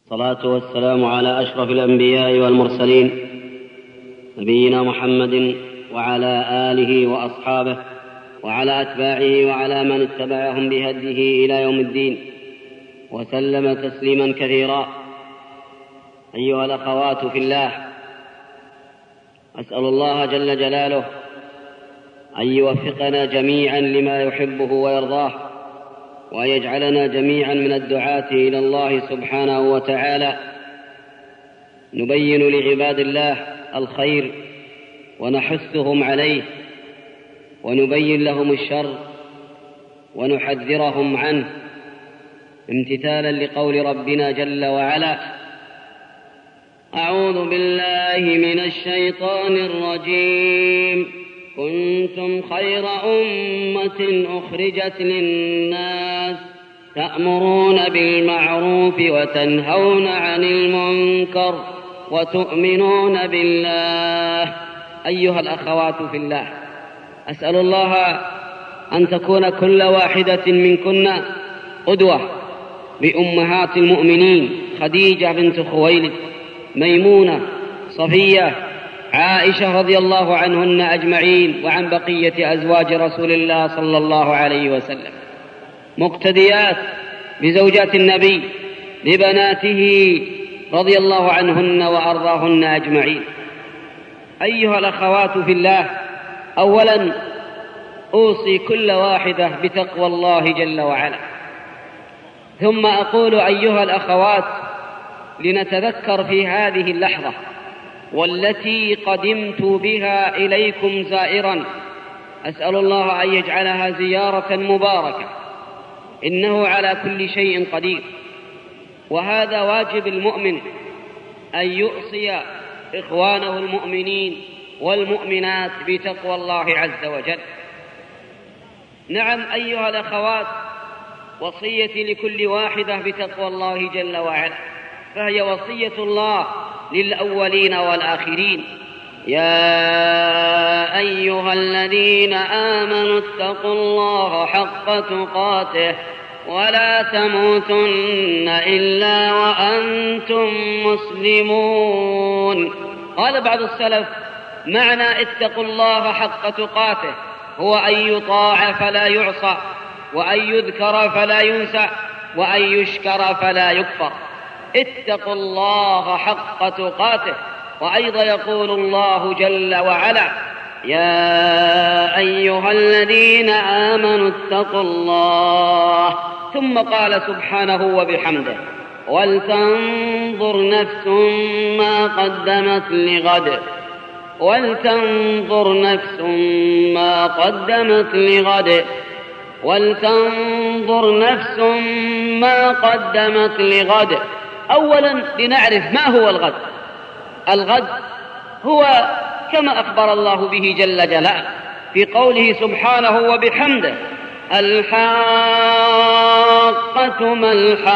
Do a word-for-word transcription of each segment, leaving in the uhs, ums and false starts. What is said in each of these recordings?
الصلاة والسلام على أشرف الأنبياء والمرسلين نبينا محمد وعلى آله وأصحابه وعلى أتباعه وعلى من اتبعهم بهديه إلى يوم الدين وسلم تسليما كثيرا. أيها الأخوات في الله، أسأل الله جل جلاله أن يوفقنا جميعا لما يحبه ويرضاه، وأن يجعلنا جميعا من الدعاة إلى الله سبحانه وتعالى، نبين لعباد الله الخير ونحثهم عليه، ونبين لهم الشر ونحذرهم عنه، امتثالا لقول ربنا جل وعلا: أعوذ بالله من الشيطان الرجيم، كنتم خير أمة أخرجت للناس تأمرون بالمعروف وتنهون عن المنكر وتؤمنون بالله. أيها الأخوات في الله، أسأل الله أن تكون كل واحدة منكن قدوة بأمهات المؤمنين: خديجة بنت خويلد، ميمونة، صفية، عائشة رضي الله عنهن أجمعين، وعن بقية أزواج رسول الله صلى الله عليه وسلم، مقتديات بزوجات النبي لبناته رضي الله عنهن وأرضاهن أجمعين. أيها الأخوات في الله، أولا أوصي كل واحدة بتقوى الله جل وعلا، ثم أقول أيها الأخوات لنتذكر في هذه اللحظة والتي قدمت بها إليكم زائرا، أسأل الله أن يجعلها زيارة مباركة، إنه على كل شيء قدير، وهذا واجب المؤمن أن يؤصي إخوانه المؤمنين والمؤمنات بتقوى الله عز وجل. نعم أيها الأخوات، وصيتي لكل واحدة بتقوى الله جل وعلا، فهي وصية الله للأولين والآخرين: يا أيها الذين آمنوا اتقوا الله حق تقاته ولا تموتن إلا وأنتم مسلمون. قال بعض السلف: معنى اتقوا الله حق تقاته هو أن يطاع فلا يعصى، وأن يذكر فلا ينسى، وأن يشكر فلا يكفر. اتقوا الله حق تقاته. وأيضا يقول الله جل وعلا: يا أيها الذين آمنوا اتقوا الله. ثم قال سبحانه وبحمده: ولتنظر نفس ما قدمت لغد ولتنظر نفس ما قدمت لغد ولتنظر نفس ما قدمت لغد. أولا لنعرف ما هو الغد. الغد هو كما أخبر الله به جل جلاله في قوله سبحانه وبحمده: الحاقة ما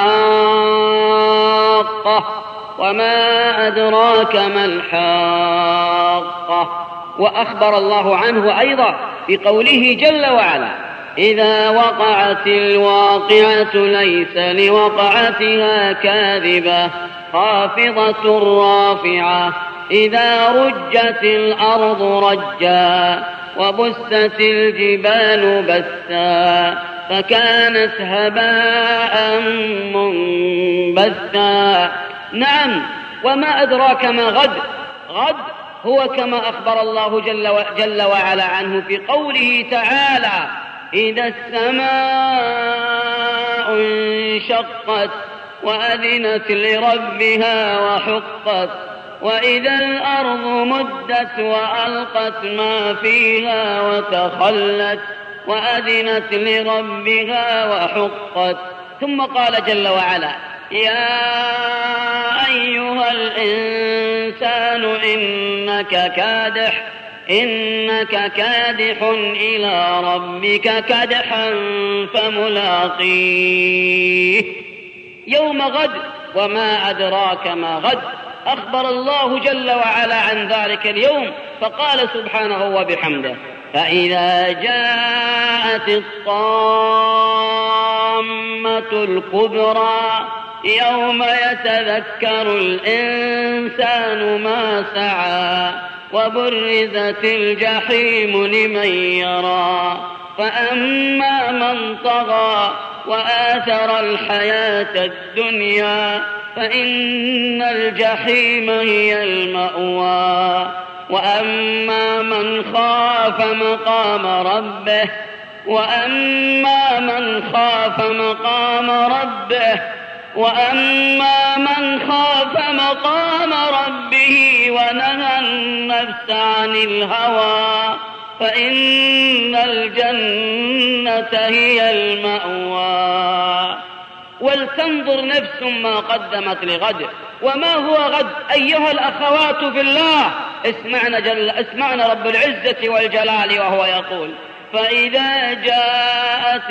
الحاقة وما أدراك ما الحاقة. وأخبر الله عنه أيضا في قوله جل وعلا: إذا وقعت الواقعة ليس لوقعتها كاذبة خافضة رافعة إذا رجت الأرض رجا وبست الجبال بسا فكانت هباء منبثا. نعم، وما أدراك ما غد. غد هو كما أخبر الله جل, جل وعلا عنه في قوله تعالى: إذا السماء انشقت وأذنت لربها وحقت وإذا الأرض مدت وألقت ما فيها وتخلت وأذنت لربها وحقت. ثم قال جل وعلا: يا أيها الإنسان إنك كادح إنك كادح إلى ربك كدحا فملاقيه. يوم غد. وما أدراك ما غد. أخبر الله جل وعلا عن ذلك اليوم فقال سبحانه وبحمده: فإذا جاءت الطامة الكبرى يوم يتذكر الإنسان ما سعى وبرزت الجحيم لمن يرى فأما من طغى وآثر الحياة الدنيا فإن الجحيم هي المأوى وأما من خاف مقام ربه وأما من خاف مقام ربه وأما من خاف مقام ربه ونهى النفس عن الهوى فإن الجنة هي المأوى. ولتنظر نفس ما قدمت لغد. وما هو غد أيها الأخوات في الله؟ اسمعنا, جل اسمعنا رب العزة والجلال وهو يقول فإذا جاءت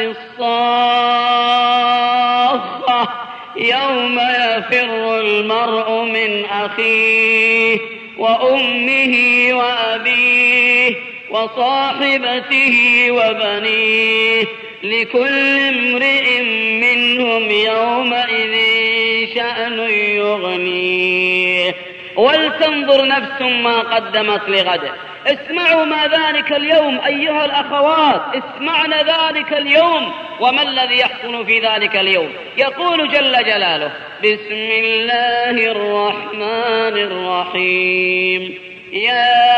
الصاخة يوم يفر المرء من أخيه وأمه وأبيه وصاحبته وبنيه لكل امرئ منهم يومئذ شأن يغنيه. ولتنظر نفس ما قدمت لغد. اسمعوا ما ذلك اليوم أيها الأخوات، اسمعنا ذلك اليوم وما الذي يحصل في ذلك اليوم. يقول جل جلاله بسم الله الرحمن الرحيم يا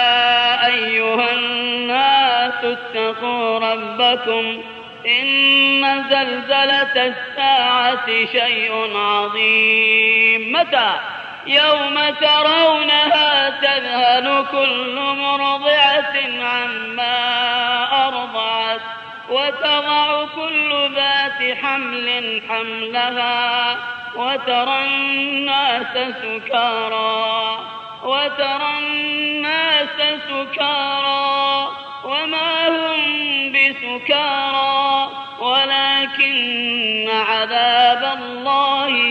أيها الناس اتقوا ربكم إن زلزلة الساعة شيء عظيم. متى؟ يوم ترونها تذهل كل مرضعة عما أرضعت وتضع كل ذات حمل حملها وترى الناس سكارى وترى الناس سكارى وما هم بسكارى ولكن عذاب الله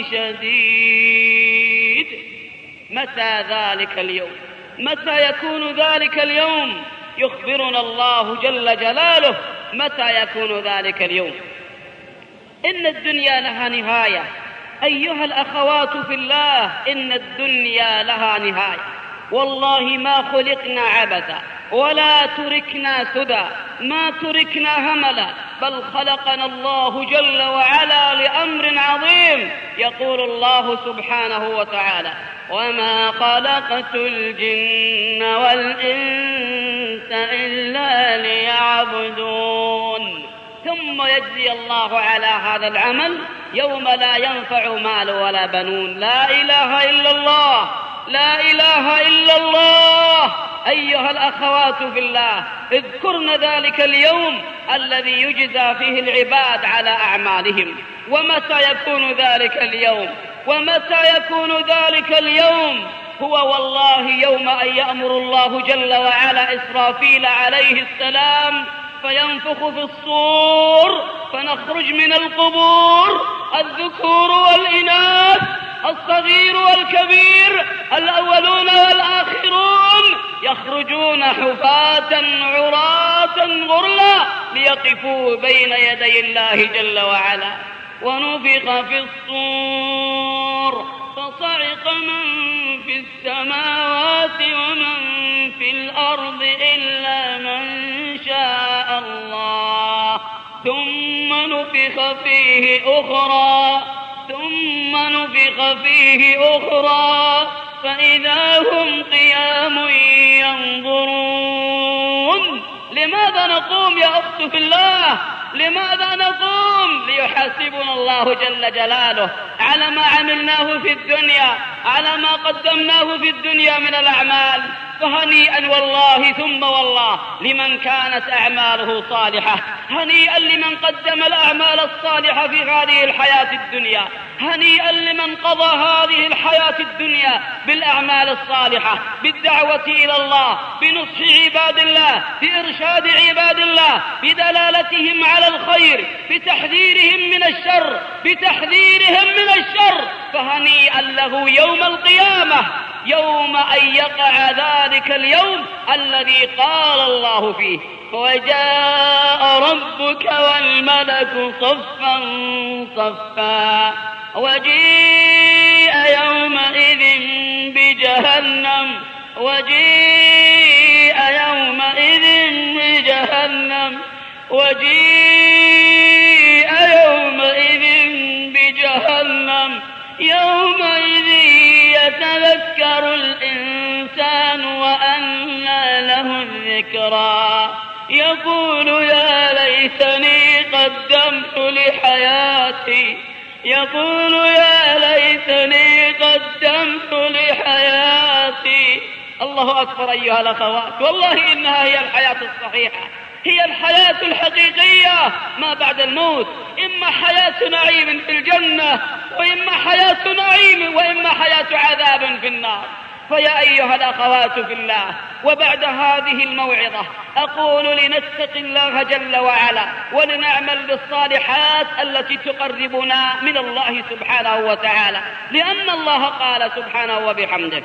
شديد. متى ذلك اليوم؟ متى يكون ذلك اليوم؟ يخبرنا الله جل جلاله متى يكون ذلك اليوم. إن الدنيا لها نهاية أيها الأخوات في الله، إن الدنيا لها نهاية. والله ما خلقنا عبثا ولا تركنا سدى، ما تركنا هملا، بل خلقنا الله جل وعلا لأمر عظيم. يقول الله سبحانه وتعالى وما خلقت الجن والإنس إلا ليعبدون. ثم يجزي الله على هذا العمل يوم لا ينفع مال ولا بنون. لا إله إلا الله، لا إله إلا الله. أيها الأخوات في الله، اذكرن ذلك اليوم الذي يجزى فيه العباد على أعمالهم. ومتى يكون ذلك اليوم؟ ومتى يكون ذلك اليوم؟ هو والله يوم أن يأمر الله جل وعلا إسرافيل عليه السلام فينفخ في الصور فنخرج من القبور الذكور والإناث، الصغير والكبير، الأولون والآخرون، يخرجون حفاة عراة غرلا ليقفوا بين يدي الله جل وعلا. ونفخ في الصور فصعق من في السماوات ومن في الأرض إلا من شاء الله ثم نفخ فيه أخرى ثم نفخ فيه أخرى فإذا هم قيام ينظرون. لماذا نقوم يا أخت في الله؟ لماذا نقوم؟ ليحاسبنا الله جل جلاله على ما عملناه في الدنيا، على ما قدمناه في الدنيا من الأعمال. فهنيئا والله ثم والله لمن كانت أعماله صالحة، هنيئا لمن قدم الأعمال الصالحة في هذه الحياة الدنيا، هنيئا لمن قضى هذه الحياة الدنيا بالأعمال الصالحة، بالدعوة إلى الله، بنصح عباد الله، بإرشاد عباد الله، بدلالتهم على الخير، بتحذيرهم من الشر، بتحذيرهم من الشر. فهنيئا له يوم القيامة، يوم أن يقع ذلك اليوم الذي قال الله فيه وجاء ربك والملك صفا صفا. وجيء يومئذ بجهنم وجيء يومئذ بجهنم وجيء يومئذ بجهنم يومئذ يتذكر الإنسان وأنى له الذكرى يقول يا ليتني قدمت لحياتي يقول يا ليتني قدمت لحياتي. الله أكبر أيها الأخوات، والله إنها هي الحياة الصحيحة، هي الحياة الحقيقية ما بعد الموت، إما حياة نعيم في الجنة وإما حياة نعيم وإما حياة عذاب في النار. فيا أيها الأخوات في الله، وبعد هذه الموعظة أقول لنتقي الله جل وعلا ولنعمل بالصالحات التي تقربنا من الله سبحانه وتعالى، لأن الله قال سبحانه وبحمده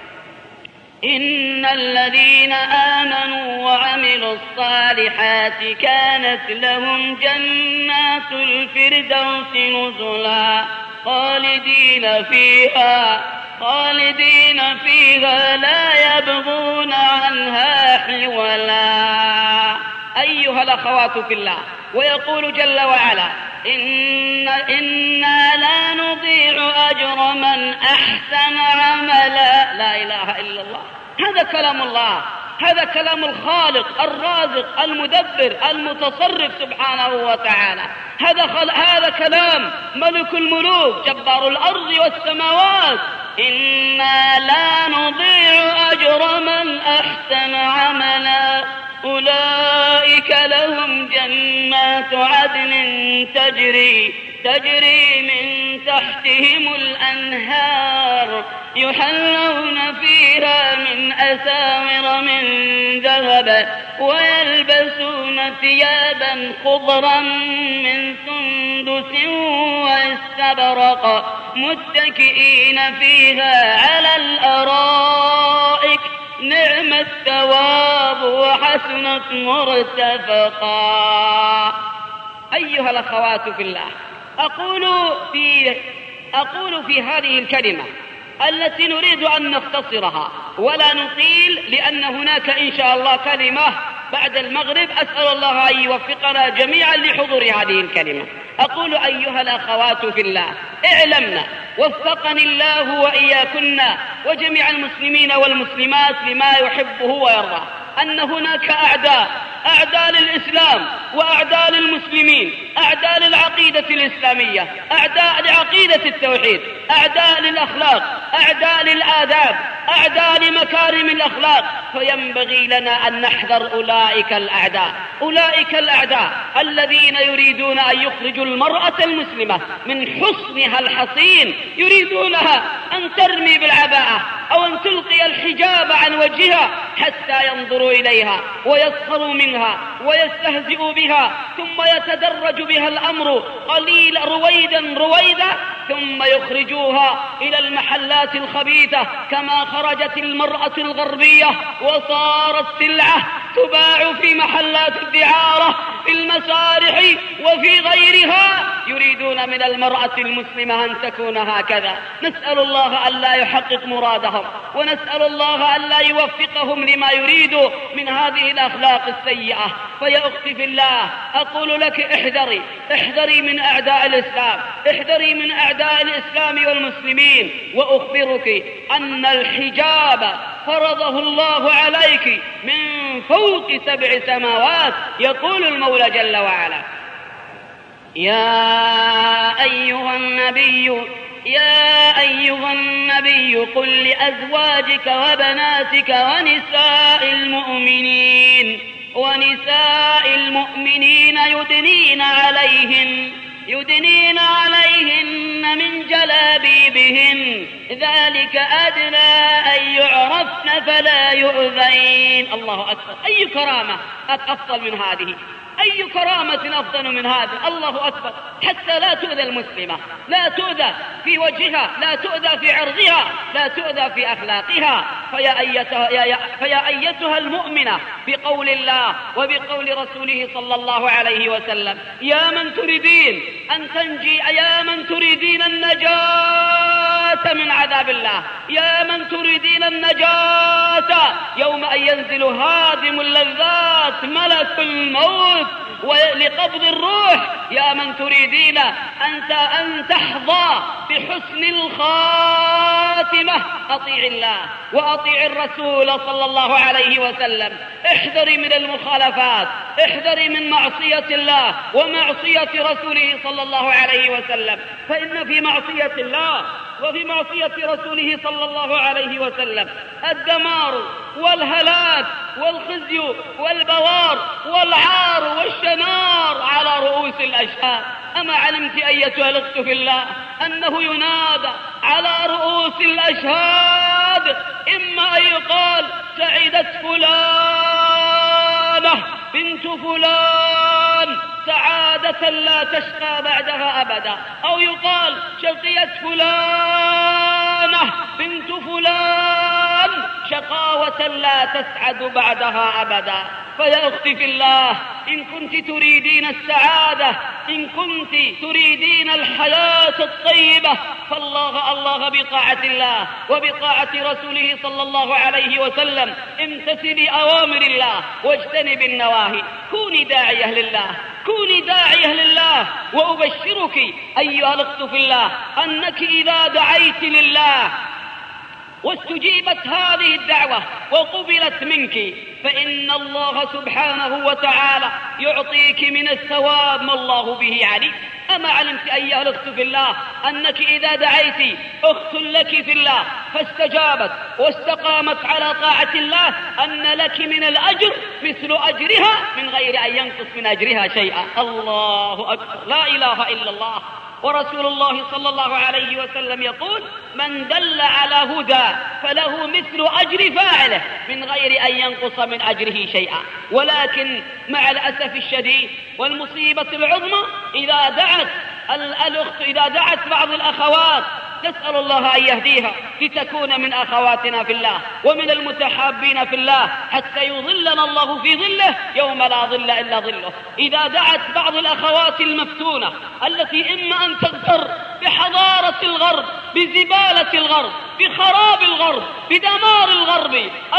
إن الذين آمنوا وعملوا الصالحات كانت لهم جنات الفردوس نزلا خالدين فيها خالدين فيها لا يبغون عنها حولا. أيها الأخوات في الله، ويقول جل وعلا إن إنا لا نضيع أجر من أحسن عملا. لا إله إلا الله، هذا كلام الله، هذا كلام الخالق الرازق المدبر المتصرف سبحانه وتعالى، هذا خل... هذا كلام ملك الملوك جبار الأرض والسماوات. إنا لا نضيع أجر من أحسن عملا أولئك لهم جنات عدن تجري تجري من تحتهم الأنهار يحلون فيها من أساور من ذهب ويلبسون ثيابا خضرا من سندس واستبرق متكئين فيها على الأرائك نعم الثواب وحسنت مرتفقا. أيها الأخوات في الله، أقول في, أقول في هذه الكلمة التي نريد أن نختصرها ولا نطيل، لأن هناك إن شاء الله كلمة بعد المغرب أسأل الله أن يوفقنا جميعا لحضور هذه الكلمة. أقول أيها الأخوات في الله، اعلمنا وفقني الله وإياكن وجميع المسلمين والمسلمات لما يحبه ويرضاه أن هناك أعداء أعداء للإسلام وأعداء للمسلمين، أعداء للعقيدة الإسلامية، أعداء لعقيدة التوحيد، أعداء للأخلاق، أعداء للآداب، أعداء لمكارم الأخلاق. فينبغي لنا أن نحذر أولئك الأعداء أولئك الأعداء الذين يريدون أن يخرجوا المرأة المسلمة من حصنها الحصين، يريدونها أن ترمي بالعباءة أو أن تلقي الحجاب عن وجهها حتى ينظروا إليها ويسخروا منها ويستهزئوا بها، ثم يتدرج بها الأمر قليلا رويدا رويدا ثم يخرجوها إلى المحلات الخبيثة كما خرجت المرأة الغربية وصارت سلعة تباع في محلات الدعارة في المسارح وفي غيرها. يريدون من المرأة المسلمة أن تكون هكذا. نسأل الله أن لا يحقق مرادهم، ونسأل الله أن لا يوفقهم لما يريد من هذه الأخلاق السيئة. فيا أختي في الله، أقول لك احذري احذري من أعداء الإسلام، احذري من أعداء الإسلام والمسلمين. وأخبرك أن الحجاب فرضه الله عليك من فوق سبع سماوات. يقول المولى جل وعلا يا أيها النبي يا أيها النبي قل لأزواجك وبناتك ونساء المؤمنين ونساء المؤمنين يدنين عليهن يدنين عليهن من جلابيبهن ذلك أدنى أن يعرفن فلا يؤذين. الله أكبر، أي كرامة أفضل من هذه؟ أي كرامة أفضل من هذا؟ الله أكبر. حتى لا تؤذى المسلمة، لا تؤذى في وجهها، لا تؤذى في عرضها، لا تؤذى في أخلاقها. فيا أيتها, يا فيا أيتها المؤمنة بقول الله وبقول رسوله صلى الله عليه وسلم: يا من تريدين أن تنجي، يا من تريدين النجاة من عذاب الله، يا من تريدين النجاة يوم أن ينزل هادم اللذات ملك الموت ولقبض الروح، يا من تريدين أنت أن تحظى بحسن الخاتمة، أطيع الله وأطيع الرسول صلى الله عليه وسلم. احذري من المخالفات، احذري من معصية الله ومعصية رسوله صلى الله عليه وسلم، فإن في معصية الله وفي معصية رسوله صلى الله عليه وسلم الدمار والهلاك والخزي والبوار والعار والشنار على رؤوس الأشهاد. أما علمت أيتها الأخت في الله أنه ينادى على رؤوس الأشهاد، إما أن يقال سعدت فلانة بنت فلان سعادة لا تشقى بعدها أبدا، أو يقال شقيت فلانة بنت فلان شقاوة لا تسعد بعدها أبدا. فيا أختي في الله، إن كنت تريدين السعادة، إن كنت تريدين الحياة الطيبة، فالله الله بطاعة الله وبطاعة رسوله صلى الله عليه وسلم. امتثلي أوامر الله واجتنبي النواهي، كوني داعية لله، كوني داعية لله. وأبشرك أيها الأخت في الله أنك إذا دعيت لله واستجيبت هذه الدعوة وقبلت منك، فإن الله سبحانه وتعالى يعطيك من الثواب ما الله به عليم. أما علمت أيها الأخت في الله أنك إذا دعيت أخت لك في الله فاستجابت واستقامت على طاعة الله أن لك من الأجر مثل أجرها من غير أن ينقص من أجرها شيئا؟ الله أكبر، لا إله إلا الله. ورسول الله صلى الله عليه وسلم يقول: من دل على هدى فله مثل أجر فاعله من غير أن ينقص من أجره شيئا. ولكن مع الأسف الشديد والمصيبة العظمى إذا دعت الأخت إذا دعت بعض الأخوات، نسأل الله أن يهديها لتكون من أخواتنا في الله ومن المتحابين في الله حتى يظلنا الله في ظله يوم لا ظل إلا ظله. إذا دعت بعض الأخوات المفتونة التي إما أن تغتر بحضارة الغرب، بزبالة الغرب، بخراب الغرب، بدمار الغرب،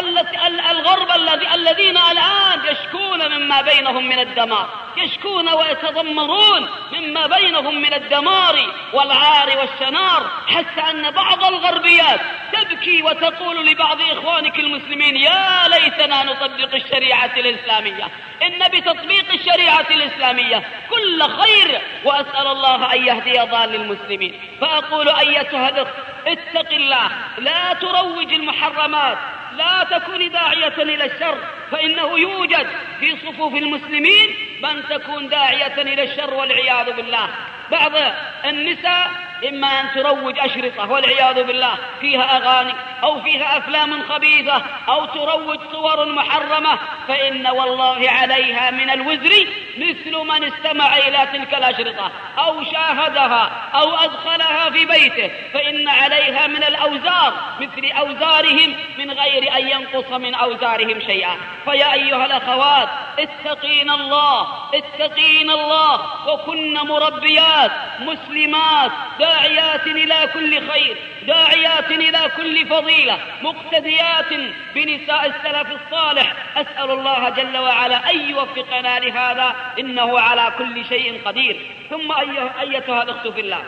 الغرب الذين الآن يشكون مما بينهم من الدمار، يشكون ويتضمرون مما بينهم من الدمار والعار والشنار، حتى أن بعض الغربيات تبكي وتقول لبعض إخوانك المسلمين: يا ليتنا نطبق الشريعة الإسلامية، إن بتطبيق الشريعة الإسلامية كل خير، وأسأل الله أن يهدي ضال المسلمين. فأقول أيتها الأخت اتق الله، لا تروج المحرمات، لا تكوني داعية إلى الشر، فإنه يوجد في صفوف المسلمين من تكون داعية إلى الشر والعياذ بالله. بعض النساء إما أن تروج أشرطة والعياذ بالله فيها أغاني أو فيها أفلام خبيثة أو تروج صور محرمة، فإن والله عليها من الوزر مثل من استمع إلى تلك الأشرطة أو شاهدها أو أدخلها في بيته، فإن عليها من الأوزار مثل أوزارهم من غير أن ينقص من أوزارهم شيئا. فيا أيها الأخوات اتقين الله، اتقين الله، وكن مربيات مسلمات داعيات إلى كل خير، داعيات إلى كل فضيلة، مقتديات بنساء السلف الصالح. أسأل الله جل وعلا أن يوفقنا لهذا، إنه على كل شيء قدير. ثم أيتها الأخت في الله،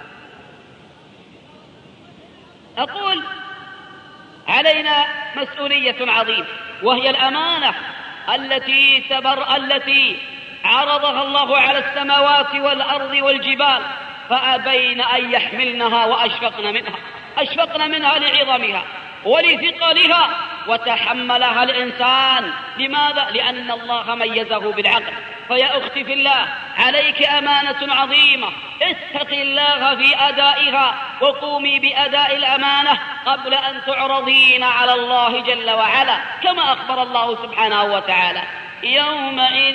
أقول علينا مسؤولية عظيمة، وهي الأمانة التي تبر التي عرضها الله على السماوات والأرض والجبال فأبين أن يحملنها وأشفقن منها، أشفقن منها لعظمها ولثقلها، وتحملها الإنسان. لماذا؟ لأن الله ميزه بالعقل. فيا أختي في الله، عليك أمانة عظيمة، اتقي الله في أدائها وقومي بأداء الأمانة قبل أن تعرضين على الله جل وعلا، كما أخبر الله سبحانه وتعالى: يومئذ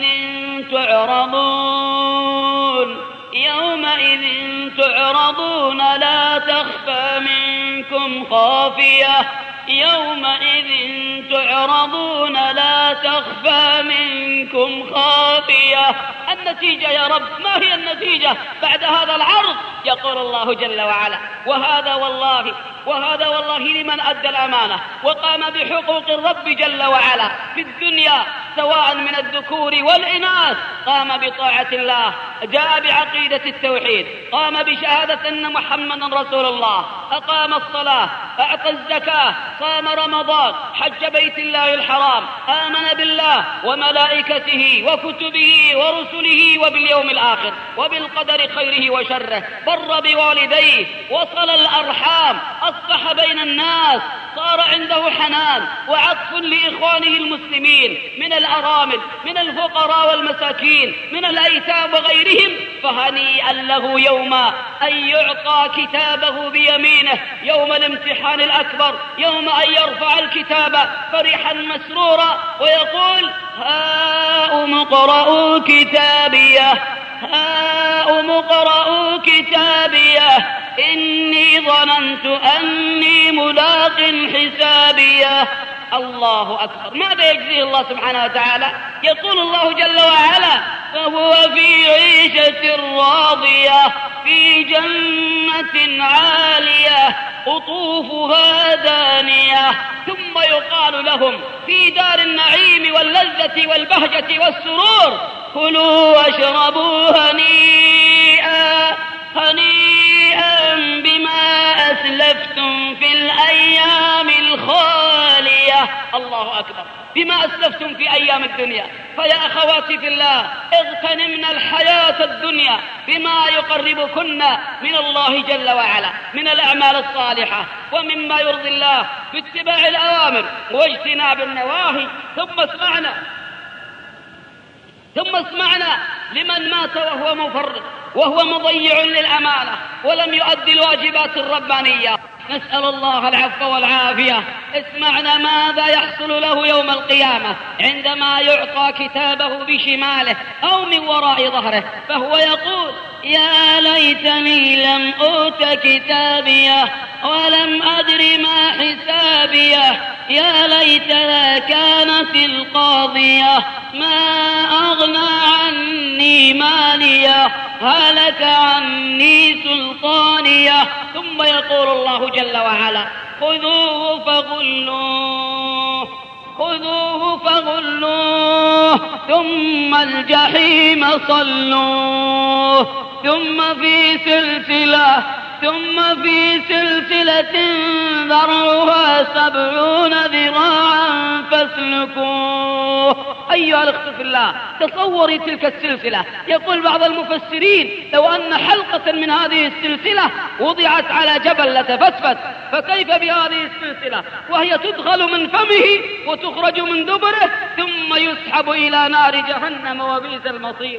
تعرضون يومئذ تعرضون لا تخفى منكم خافية يومئذ تعرضون لا تخفى منكم خافية. النتيجة يا رب، ما هي النتيجة بعد هذا العرض؟ يقول الله جل وعلا: وهذا والله وهذا والله لمن أدى الأمانة وقام بحقوق الرب جل وعلا في الدنيا سواء من الذكور والإناث، قام بطاعة الله، جاء بعقيدة التوحيد، قام بشهادة أن محمدا رسول الله، أقام الصلاة، أعطى الزكاة، صام رمضان، حج بيت الله الحرام، آمن بالله وملائكته وكتبه ورسله وباليوم الآخر وبالقدر خيره وشره، بر بوالديه، وصل الأرحام، أصلح بين الناس، صار عنده حنان وعطف لإخوانه المسلمين من الأرامل، من الفقراء والمساكين، من الأيتام وغيرهم. فهنيئا له يوم أن يعطى كتابه بيمينه، يوم الامتحان الأكبر، يوم أن يرفع الكتاب فرحا مسرورا ويقول: هاؤم اقرءوا كتابيه هاؤم اقرءوا كتابيه إني ظننت أني ملاق حسابيه. الله أكبر. ماذا يجزيه الله سبحانه وتعالى؟ يقول الله جل وعلا: فهو في عيشة راضية في جنة عالية قطوفها دانية. ثم يقال لهم في دار النعيم واللذة والبهجة والسرور: كلوا واشربوا هنيئا هنيئا بما أسلفتم في الأيام الخالية. الله أكبر. بما أسلفتم في أيام الدنيا. فيا أخواتي في الله، اغتنمنا الحياة الدنيا بما يقربكن من الله جل وعلا من الأعمال الصالحة ومما يرضي الله باتباع الأوامر واجتناب النواهي. ثم اسمعنا ثم اسمعنا لمن مات وهو مفرط وهو مضيع للأمانة ولم يؤدي الواجبات الربانية. نسأل الله العفو والعافية. اسمعنا ماذا يحصل له يوم القيامة عندما يعطى كتابه بشماله أو من وراء ظهره، فهو يقول: يا ليتني لم أوت كتابيه ولم أدر ما حسابيه، يا ليتها كانت القاضية ما أغنى عني ماليه، هلك عني سلطانيه. ثم يقول الله جل وعلا: خذوه فغلوه خذوه فغلوه ثم الجحيم صلوه ثم في سلسلة ثم في سلسلة ذرعها سبعون ذراعا فاسلكوه. أيها الأخوة في الله، تصوري تلك السلسلة. يقول بعض المفسرين: لو أن حلقة من هذه السلسلة وضعت على جبل لتفتفت، فكيف بهذه السلسلة وهي تدخل من فمه وتخرج من دبره ثم يسحب إلى نار جهنم وبئس المصير.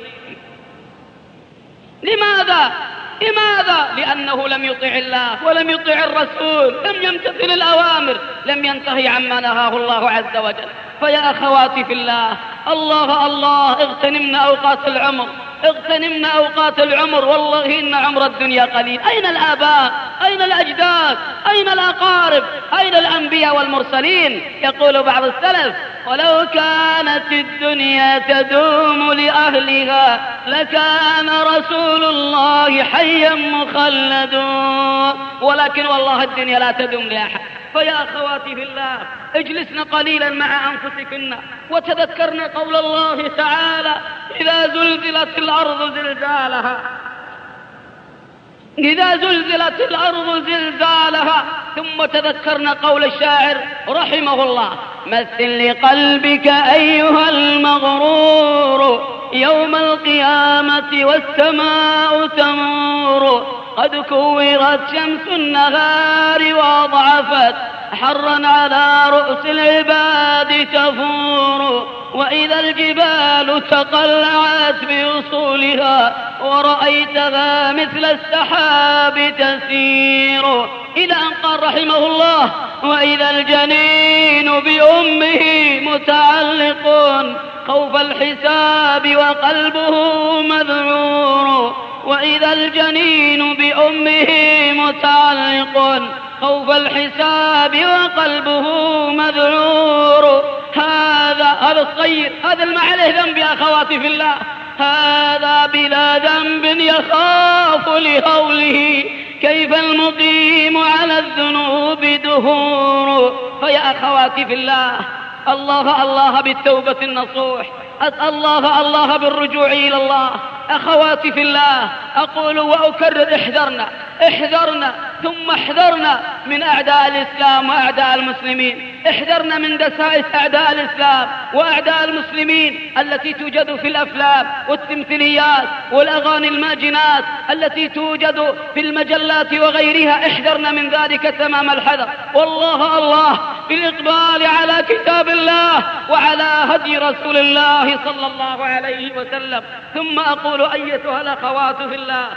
لماذا؟ لماذا؟ لأنه لم يطع الله ولم يطع الرسول، لم يمتثل الأوامر، لم ينتهي عما نهاه الله عز وجل. فيا أخواتي في الله، الله الله اغتنمنا أوقات العمر اغتنمنا أوقات العمر. والله إن عمر الدنيا قليل. أين الآباء؟ أين الأجداد؟ أين الأقارب؟ أين الأنبياء والمرسلين؟ يقول بعض السلف: ولو كانت الدنيا تدوم لأهلها لكان رسول الله حيا مخلدا. ولكن والله الدنيا لا تدوم لأحد. فيا أخواتي في الله، اجلسنا قليلا مع أنفسكن وتذكرنا قول الله تعالى: إذا زلزلت الأرض زلزالها إذا زلزلت الأرض زلزالها. ثم تذكرنا قول الشاعر رحمه الله: مثل لقلبك أيها المغرور يوم القيامة والسماء تمور، قد كورت شمس النهار وأضعفت حرا على رؤوس العباد تفور، وإذا الجبال تقلعت بأصولها ورأيتها مثل السحاب تسير. إلى أن قال رحمه الله: وإذا الجنين بأمه متعلق خوف الحساب وقلبه مذعور، وإذا الجنين بأمه متعلق خوف الحساب وقلبه مذعور. هذا هذا الصغير، هذا اللي ما عليه ذنب يا أخواتي في الله، هذا بلا ذنب يخاف لهوله، كيف المقيم على الذنوب دهور. فيا أخواتي في الله، الله الله بالتوبة النصوح، أسأل الله الله بالرجوع إلى الله. أخواتي في الله، أقول وأكرر: احذرنا احذرنا ثم احذرنا من أعداء الإسلام وأعداء المسلمين، احذرنا من دسائس أعداء الإسلام وأعداء المسلمين التي توجد في الأفلام والتمثيليات والأغاني الماجنات التي توجد في المجلات وغيرها، احذرنا من ذلك تمام الحذر. والله الله بالإقبال على كتاب الله وعلى هدي رسول الله صلى الله عليه وسلم. ثم أقول أيتها الأخوات في الله،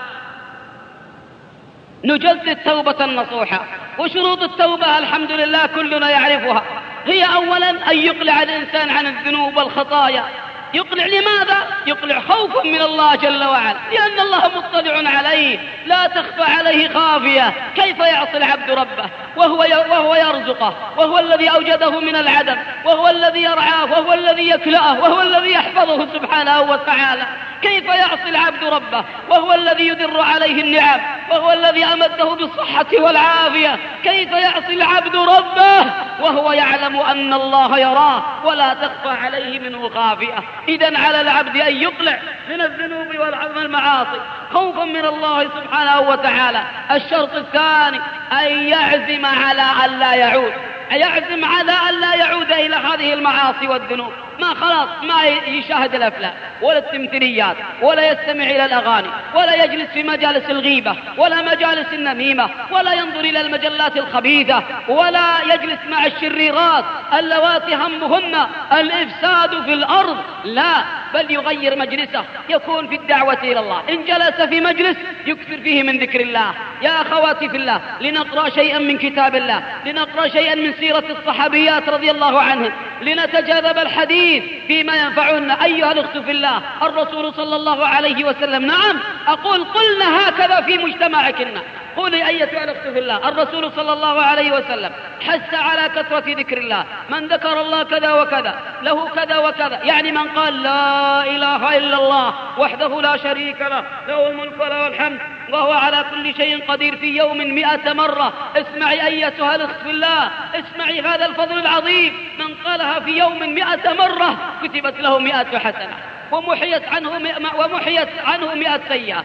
نجدد توبة النصوحة. وشروط التوبة الحمد لله كلنا يعرفها. هي أولا أن يقلع الإنسان عن الذنوب والخطايا. يقلع لماذا؟ يقلع خوفا من الله جل وعلا، لأن الله مطلع عليه، لا تخفى عليه خافية. كيف يعصي العبد ربه وهو وهو يرزقه، وهو الذي أوجده من العدم، وهو الذي يرعاه، وهو الذي يكلأه، وهو الذي يحفظه سبحانه وتعالى؟ كيف يعصي العبد ربه وهو الذي يدر عليه النعم، وهو الذي أمده بالصحة والعافية؟ كيف يعصي العبد ربه وهو يعلم أن الله يراه ولا تخفى عليه منه خافية؟ إذن على العبد أن يقلع من الذنوب والمعاصي خوفا من الله سبحانه وتعالى. الشرط الثاني أن يعزم على أن لا يعود، يعزم على أن لا يعود إلى هذه المعاصي والذنوب. ما خلاص ما يشاهد الأفلام ولا التمثيليات ولا يستمع إلى الأغاني ولا يجلس في مجالس الغيبة ولا مجالس النميمة ولا ينظر إلى المجلات الخبيثة ولا يجلس مع الشريرات اللواتي همهن الإفساد في الأرض، لا، بل يغير مجلسه، يكون في الدعوة إلى الله. إن جلس في مجلس يكثر فيه من ذكر الله. يا أخواتي في الله، لنقرأ شيئا من كتاب الله، لنقرأ شيئا من سيرة الصحابيات رضي الله عنهم، لنتجاذب الحديث فيما ينفعنا. أيها الأخت في الله، الرسول صلى الله عليه وسلم، نعم أقول قلنا هكذا في مجتمعكنا، قولي أيتها الأخت في الله، الرسول صلى الله عليه وسلم حث على كثرة ذكر الله. من ذكر الله كذا وكذا له كذا وكذا، يعني من قال لا إله إلا الله وحده لا شريك له، له الملك وله الحمد وهو على كل شيء قدير، في يوم مئة مرة. اسمعي أيتها الأخت في الله، اسمعي هذا الفضل العظيم. من قالها في يوم مئة مرة كتبت له مئة حسنة ومحيت عنه ومحيت عنه مئة سيئة،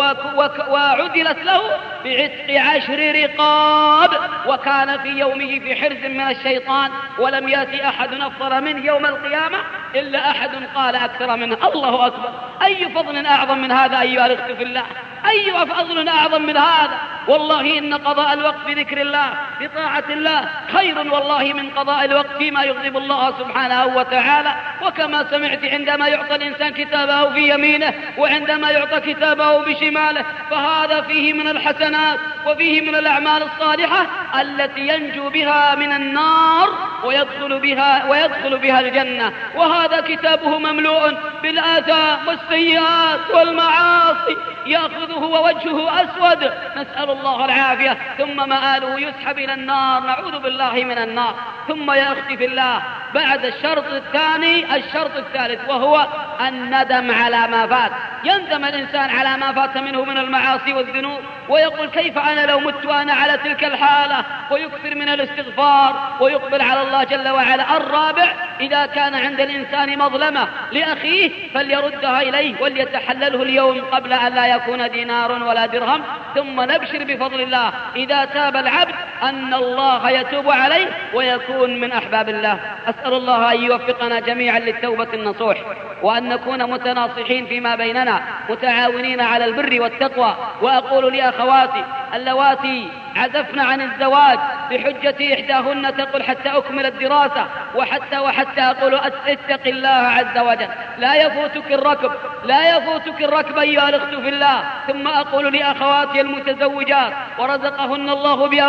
وعدلت له بعتق عشر رقاب، وكان في يومه في حرز من الشيطان، ولم يأتي أحد أفضل منه يوم القيامة إلا أحد قال أكثر منه. الله أكبر! أي فضل أعظم من هذا أيها الأخت في الله؟ أي فضل أعظم من هذا؟ والله إن قضاء الوقت بذكر الله بطاعة الله خير والله من قضاء الوقت فيما يغضب الله سبحانه وتعالى. وكما سمعت، عندما يعطى الإنسان كتابه في يمينه وعندما يعطى كتابه بشماله، فهذا فيه من الحسنات وفيه من الأعمال الصالحة التي ينجو بها من النار ويدخل بها ويدخل بها الجنة. وهذا كتابه مملوء بالآثام والسيئات والمعاصي، يأخذه ووجهه أسود، نسأل الله العافية، ثم مآله يسحب إلى النار، نعوذ بالله من النار. ثم يا أختي في الله، بعد الشرط الثاني الشرط الثالث، وهو الندم على ما فات. يندم الإنسان على ما فات منه من المعاصي والذنوب ويقول كيف أنا لو مت وأنا على تلك الحالة، ويكثر من الاستغفار ويقبل على الله جل وعلا. الرابع، إذا كان عند الإنسان مظلمة لأخيه فليردها إليه وليتحلله اليوم قبل أن لا يكون دينار ولا درهم. ثم نبشر بفضل الله إذا تاب العبد أن الله يتوب عليه ويكون من أحباب الله. أسأل الله أن يوفقنا جميعا للتوبة النصوح، وأن نكون متناصحين فيما بيننا متعاونين على البر والتقوى. وأقول لأخواتي اللواتي عزفن عن الزواج بحجة إحداهن تقول حتى أكمل الدراسة، وحتى وحتى أقول اتق الله عز وجل، لا يفوتك الركب، لا يفوتك الركب أيها الأخت في الله. ثم أقول لأخواتي المتزوجات ورزقهن الله بأولاد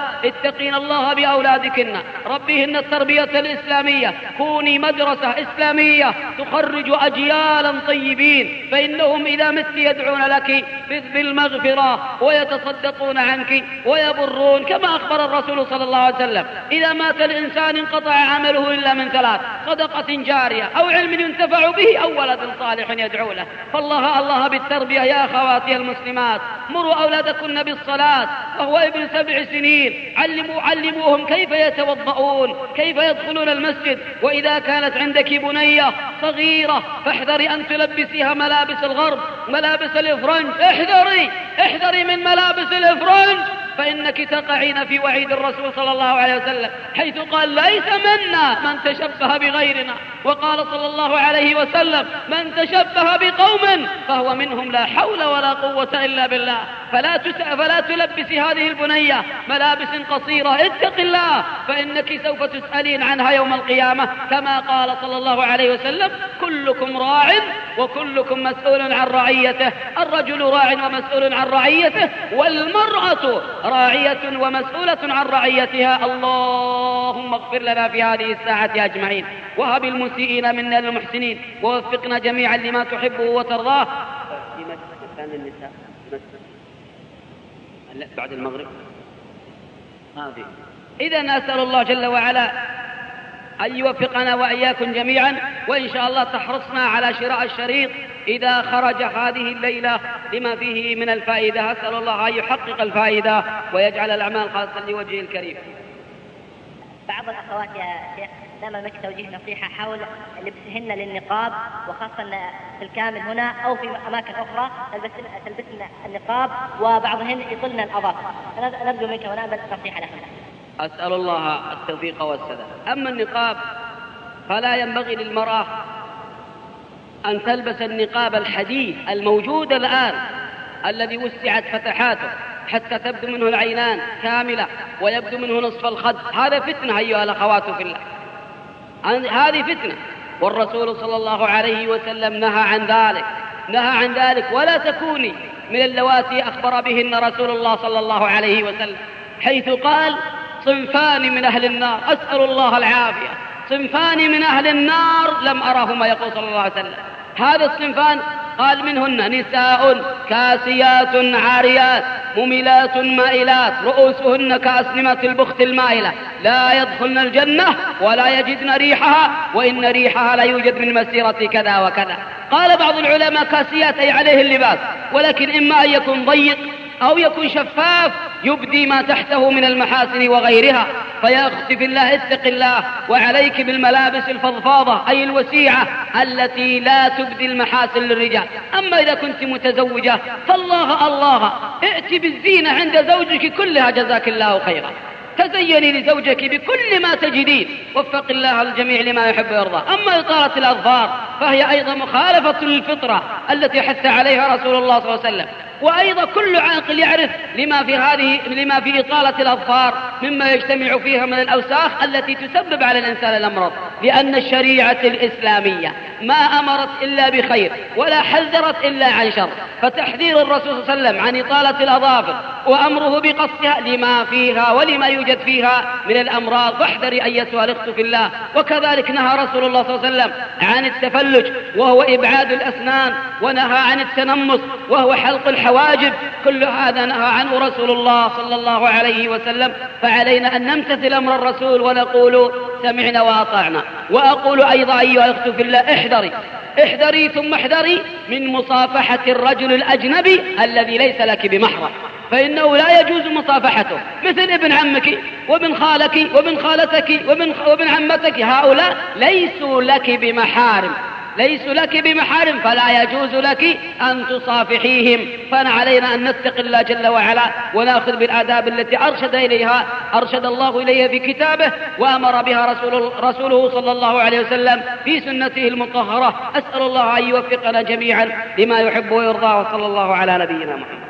اتقين الله بأولادكن، ربيهن التربية الإسلامية، كوني مدرسة إسلامية تخرج أجيالا طيبين، فإنهم إذا مت يدعون لك بالمغفرة ويتصدقون عنك ويبرون، كما أخبر الرسول صلى الله عليه وسلم: إذا مات الإنسان انقطع عمله إلا من ثلاث: صدقة جارية أو علم ينتفع به أو ولد صالح يدعو له. فالله الله بالتربية يا أخواتي المسلمات. مروا أولادكن بالصلاة وهو ابن سبع سنين، علموا علموهم كيف يتوضؤون، كيف يدخلون المسجد. وإذا كانت عندك بنية صغيرة فاحذري أن تلبسيها ملابس الغرب، ملابس الإفرنج، احذري احذري من ملابس الإفرنج، فإنك تقعين في وعيد الرسول صلى الله عليه وسلم، حيث قال: ليس منا من تشبه بغيرنا، وقال صلى الله عليه وسلم: من تشبه بقوم فهو منهم، لا حول ولا قوة إلا بالله. فلا, فلا تلبسي هذه البنية ملابس قصيرة، اتق الله، فإنك سوف تسألين عنها يوم القيامة، كما قال صلى الله عليه وسلم: كلكم راع وكلكم مسؤول عن رعيته. الرجل راع ومسؤول عن رعيته، والمرأة راعية ومسؤولة عن رعيتها. اللهم اغفر لنا في هذه الساعة أجمعين، وهب المسيئين منا للمحسنين، ووفقنا جميعا لما تحبه وترضاه. في مسجد كان النساء بعد المغرب ما في. إذن أسأل الله جل وعلا أن يوفقنا وإياكم جميعا، وإن شاء الله تحرصنا على شراء الشريط إذا خرج هذه الليلة لما فيه من الفائدة. أسأل الله أن يحقق الفائدة ويجعل الأعمال خالصة لوجهه الكريم. بعض الأخوات يا شيخ دائما لك توجيه نصيحة حول لبسهن للنقاب، وخاصة في الكامل هنا أو في أماكن أخرى تلبسن, تلبسن النقاب، وبعضهن يطلن الأظافر. نرجو منك ونأمل نصيحة لكم. أسأل الله التوفيق والسداد. أما النقاب فلا ينبغي للمرأة أن تلبس النقاب الحديث الموجود الآن الذي وسعت فتحاته حتى تبدو منه العينان كاملة ويبدو منه نصف الخد. هذا فتنة أيها الأخوات في الله، هذه فتنة، والرسول صلى الله عليه وسلم نهى عن ذلك نهى عن ذلك ولا تكوني من اللواتي أخبر بهن رسول الله صلى الله عليه وسلم، حيث قال: صنفان من أهل النار، أسأل الله العافية، صنفان من أهل النار لم أرهما، يقول صلى الله عليه وسلم. هذا الصنفان قال: منهن نساء كاسيات عاريات مميلات مائلات رؤوسهن كأسنمة البخت المائلة لا يدخلن الجنة ولا يجدن ريحها وإن ريحها لا يوجد من مسيرة كذا وكذا. قال بعض العلماء: كاسيات أي عليه اللباس، ولكن إما أن يكون ضيق أو يكون شفاف يبدي ما تحته من المحاسن وغيرها. فيا أختي في الله اتق الله، وعليك بالملابس الفضفاضة أي الوسيعة التي لا تبدي المحاسن للرجال. أما إذا كنت متزوجة فالله الله ائت بالزينة عند زوجك كلها، جزاك الله خيرا، تزيني لزوجك بكل ما تجدين، وفق الله الجميع لما يحب ويرضى. أما إطالة الأظفار فهي أيضا مخالفة للفطرة التي حث عليها رسول الله صلى الله عليه وسلم. وأيضا كل عاقل يعرف لما في هذه لما في إطالة الأظفار مما يجتمع فيها من الأوساخ التي تسبب على الإنسان الأمراض، لأن الشريعة الإسلامية ما أمرت إلا بخير ولا حذرت إلا عن شر. فتحذير الرسول صلى الله عليه وسلم عن إطالة الأظافر وأمره بقصها لما فيها ولما يوجد فيها من الأمراض. فاحذري أيتها الأخت في الله. وكذلك نهى رسول الله صلى الله عليه وسلم عن التفلج وهو إبعاد الأسنان، ونهى عن التنمص وهو حلق الحواجب. كل هذا نهى عنه رسول الله صلى الله عليه وسلم. فعلينا أن نمتثل أمر الرسول ونقول سمعنا وأطعنا. وأقول أيضا أيها الأخت في الله: احذري احذري ثم احذري من مصافحة الرجل الأجنبي الذي ليس لك بمحرم، فإنه لا يجوز مصافحته، مثل ابن عمك وابن خالك وابن خالتك وابن, وابن عمتك، هؤلاء ليسوا لك بمحارم ليسوا لك بمحارم فلا يجوز لك أن تصافحيهم. فعلينا أن نتقي الله جل وعلا ونأخذ بالآداب التي أرشد إليها أرشد الله إليها في كتابه وأمر بها رسول رسوله صلى الله عليه وسلم في سنته المطهرة. أسأل الله أن يوفقنا جميعا لما يحب ويرضى، وصلى الله على نبينا محمد.